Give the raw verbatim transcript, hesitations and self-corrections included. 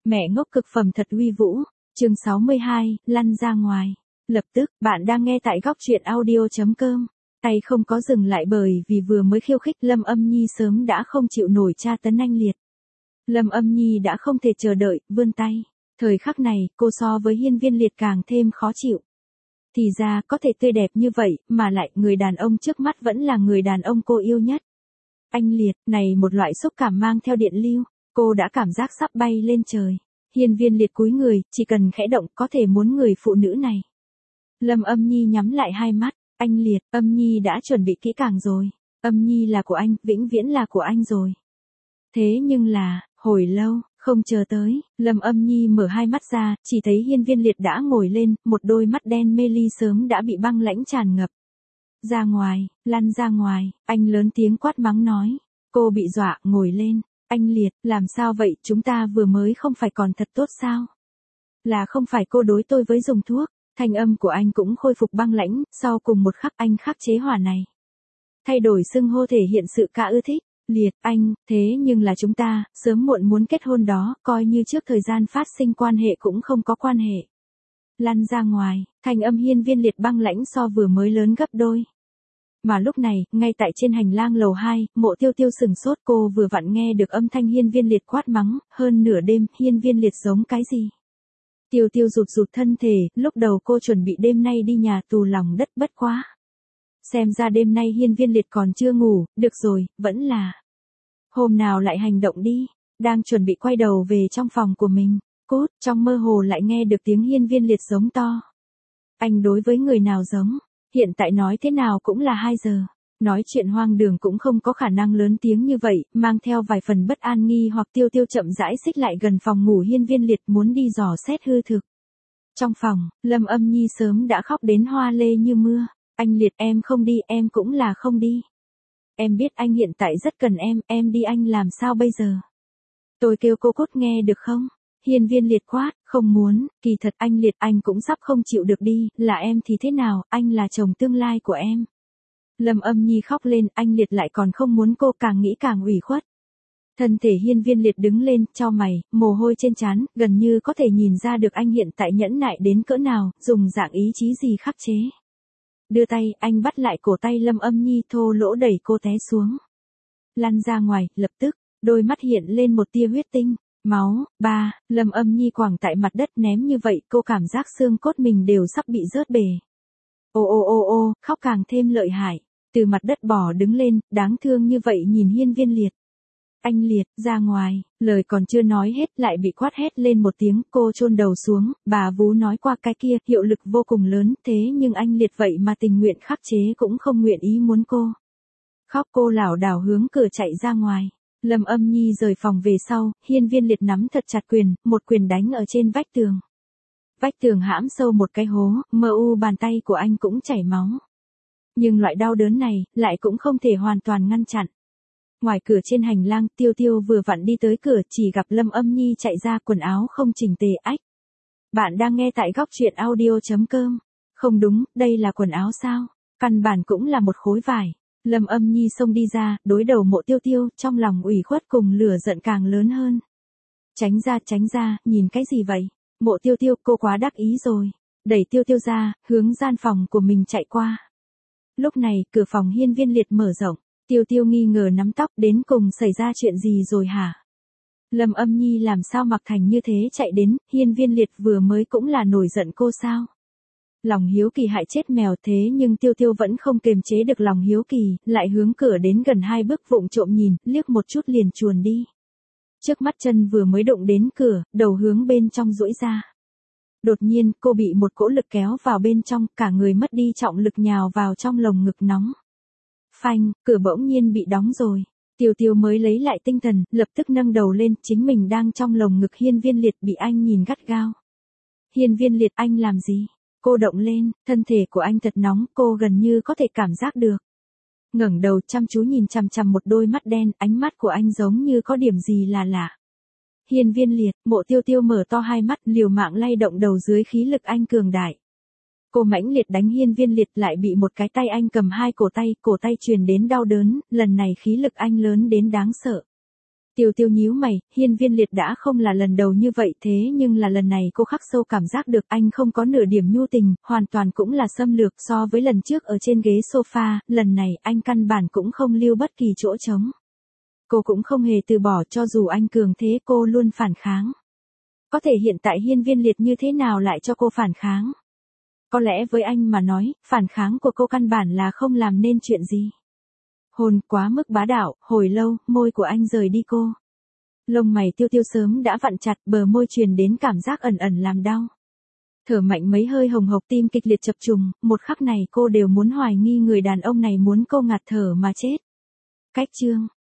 Mẹ ngốc cực phẩm thật uy vũ. Chương sáu mươi hai, lăn ra ngoài. Lập tức, bạn đang nghe tại góc truyện audio chấm com. Tay không có dừng lại bởi vì vừa mới khiêu khích Lâm Âm Nhi sớm đã không chịu nổi tra tấn anh liệt. Lâm Âm Nhi đã không thể chờ đợi, vươn tay. Thời khắc này, cô so với Hiên Viên Liệt càng thêm khó chịu. Thì ra, có thể tươi đẹp như vậy, mà lại người đàn ông trước mắt vẫn là người đàn ông cô yêu nhất. Anh liệt, này một loại xúc cảm mang theo điện lưu, cô đã cảm giác sắp bay lên trời. Hiên Viên Liệt cúi người, chỉ cần khẽ động có thể muốn người phụ nữ này. Lâm Âm Nhi nhắm lại hai mắt, anh liệt, Âm Nhi đã chuẩn bị kỹ càng rồi. Âm Nhi là của anh, vĩnh viễn là của anh rồi. Thế nhưng là, hồi lâu, không chờ tới, Lâm Âm Nhi mở hai mắt ra, chỉ thấy Hiên Viên Liệt đã ngồi lên, một đôi mắt đen mê ly sớm đã bị băng lãnh tràn ngập. Ra ngoài, lăn ra ngoài, anh lớn tiếng quát mắng nói. Cô bị dọa, ngồi lên. Anh liệt, làm sao vậy, chúng ta vừa mới không phải còn thật tốt sao? Là không phải cô đối tôi với dùng thuốc, thanh âm của anh cũng khôi phục băng lãnh, sau cùng một khắc anh khắc chế hỏa này. Thay đổi xưng hô thể hiện sự cả ưa thích, liệt, anh, thế nhưng là chúng ta, sớm muộn muốn kết hôn đó, coi như trước thời gian phát sinh quan hệ cũng không có quan hệ. Lăn ra ngoài, thanh âm Hiên Viên Liệt băng lãnh so vừa mới lớn gấp đôi. Mà lúc này, ngay tại trên hành lang lầu hai, Mộ Tiêu Tiêu sừng sốt, cô vừa vặn nghe được âm thanh Hiên Viên Liệt quát mắng, hơn nửa đêm, Hiên Viên Liệt giống cái gì? Tiêu Tiêu rụt rụt thân thể, lúc đầu cô chuẩn bị đêm nay đi nhà tù lòng đất bất quá. Xem ra đêm nay Hiên Viên Liệt còn chưa ngủ, được rồi, vẫn là. Hôm nào lại hành động đi, đang chuẩn bị quay đầu về trong phòng của mình, cốt, trong mơ hồ lại nghe được tiếng Hiên Viên Liệt giống to. Anh đối với người nào giống? Hiện tại nói thế nào cũng là hai giờ. Nói chuyện hoang đường cũng không có khả năng lớn tiếng như vậy, mang theo vài phần bất an nghi hoặc Tiêu Tiêu chậm rãi xích lại gần phòng ngủ Hiên Viên Liệt muốn đi dò xét hư thực. Trong phòng, Lâm Âm Nhi sớm đã khóc đến hoa lê như mưa. Anh liệt, em không đi, em cũng là không đi. Em biết anh hiện tại rất cần em, em đi anh làm sao bây giờ? Tôi kêu cô cốt nghe được không? Hiên Viên Liệt quát, không muốn, kỳ thật anh liệt anh cũng sắp không chịu được đi, là em thì thế nào, anh là chồng tương lai của em. Lâm Âm Nhi khóc lên, anh liệt lại còn không muốn, cô càng nghĩ càng ủy khuất. Thân thể Hiên Viên Liệt đứng lên, chau mày, mồ hôi trên trán, gần như có thể nhìn ra được anh hiện tại nhẫn nại đến cỡ nào, dùng dạng ý chí gì khắc chế. Đưa tay, anh bắt lại cổ tay Lâm Âm Nhi thô lỗ đẩy cô té xuống. Lăn ra ngoài, lập tức, đôi mắt hiện lên một tia huyết tinh. Máu, ba, Lâm Âm Nhi quẳng tại mặt đất ném như vậy, cô cảm giác xương cốt mình đều sắp bị rớt bể. Ô ô ô ô, khóc càng thêm lợi hại, từ mặt đất bò đứng lên, đáng thương như vậy nhìn Hiên Viên Liệt. Anh liệt, ra ngoài, lời còn chưa nói hết lại bị quát hét lên một tiếng, cô chôn đầu xuống, bà vú nói qua cái kia, hiệu lực vô cùng lớn, thế nhưng anh liệt vậy mà tình nguyện khắc chế cũng không nguyện ý muốn cô. Khóc cô lảo đảo hướng cửa chạy ra ngoài. Lâm Âm Nhi rời phòng về sau, Hiên Viên Liệt nắm thật chặt quyền, một quyền đánh ở trên vách tường. Vách tường hãm sâu một cái hố, mờ u bàn tay của anh cũng chảy máu. Nhưng loại đau đớn này, lại cũng không thể hoàn toàn ngăn chặn. Ngoài cửa trên hành lang, Tiêu Tiêu vừa vặn đi tới cửa, chỉ gặp Lâm Âm Nhi chạy ra, quần áo không chỉnh tề. Ách. Bạn đang nghe tại góc truyện audio chấm com. Không đúng, đây là quần áo sao? Căn bản cũng là một khối vải. Lâm Âm Nhi xông đi ra, đối đầu Mộ Tiêu Tiêu, trong lòng ủy khuất cùng lửa giận càng lớn hơn. Tránh ra, tránh ra, nhìn cái gì vậy? Mộ Tiêu Tiêu, cô quá đắc ý rồi. Đẩy Tiêu Tiêu ra, hướng gian phòng của mình chạy qua. Lúc này, cửa phòng Hiên Viên Liệt mở rộng. Tiêu Tiêu nghi ngờ nắm tóc, đến cùng xảy ra chuyện gì rồi hả? Lâm Âm Nhi làm sao mặc thành như thế chạy đến, Hiên Viên Liệt vừa mới cũng là nổi giận cô sao? Lòng hiếu kỳ hại chết mèo, thế nhưng Tiêu Tiêu vẫn không kiềm chế được lòng hiếu kỳ, lại hướng cửa đến gần hai bước vụng trộm nhìn, liếc một chút liền chuồn đi. Trước mắt chân vừa mới đụng đến cửa, đầu hướng bên trong duỗi ra. Đột nhiên, cô bị một cỗ lực kéo vào bên trong, cả người mất đi trọng lực nhào vào trong lồng ngực nóng. Phanh, cửa bỗng nhiên bị đóng rồi. Tiêu Tiêu mới lấy lại tinh thần, lập tức nâng đầu lên, chính mình đang trong lồng ngực Hiên Viên Liệt bị anh nhìn gắt gao. Hiên Viên Liệt, anh làm gì? Cô động lên, thân thể của anh thật nóng, cô gần như có thể cảm giác được. Ngẩng đầu chăm chú nhìn chằm chằm một đôi mắt đen, ánh mắt của anh giống như có điểm gì là lạ. Hiên Viên Liệt, Mộ Tiêu Tiêu mở to hai mắt, liều mạng lay động đầu dưới khí lực anh cường đại. Cô mãnh liệt đánh Hiên Viên Liệt, lại bị một cái tay anh cầm hai cổ tay, cổ tay truyền đến đau đớn, lần này khí lực anh lớn đến đáng sợ. Tiêu Tiêu nhíu mày, Hiên Viên Liệt đã không là lần đầu như vậy thế nhưng là lần này cô khắc sâu cảm giác được anh không có nửa điểm nhu tình, hoàn toàn cũng là xâm lược so với lần trước ở trên ghế sofa, lần này anh căn bản cũng không lưu bất kỳ chỗ trống. Cô cũng không hề từ bỏ cho dù anh cường thế cô luôn phản kháng. Có thể hiện tại Hiên Viên Liệt như thế nào lại cho cô phản kháng? Có lẽ với anh mà nói, phản kháng của cô căn bản là không làm nên chuyện gì. Hôn quá mức bá đạo, hồi lâu, môi của anh rời đi cô. Lông mày Tiêu Tiêu sớm đã vặn chặt, bờ môi truyền đến cảm giác ẩn ẩn làm đau. Thở mạnh mấy hơi hồng hộc, tim kịch liệt chập trùng, một khắc này cô đều muốn hoài nghi người đàn ông này muốn cô ngạt thở mà chết. Cách chương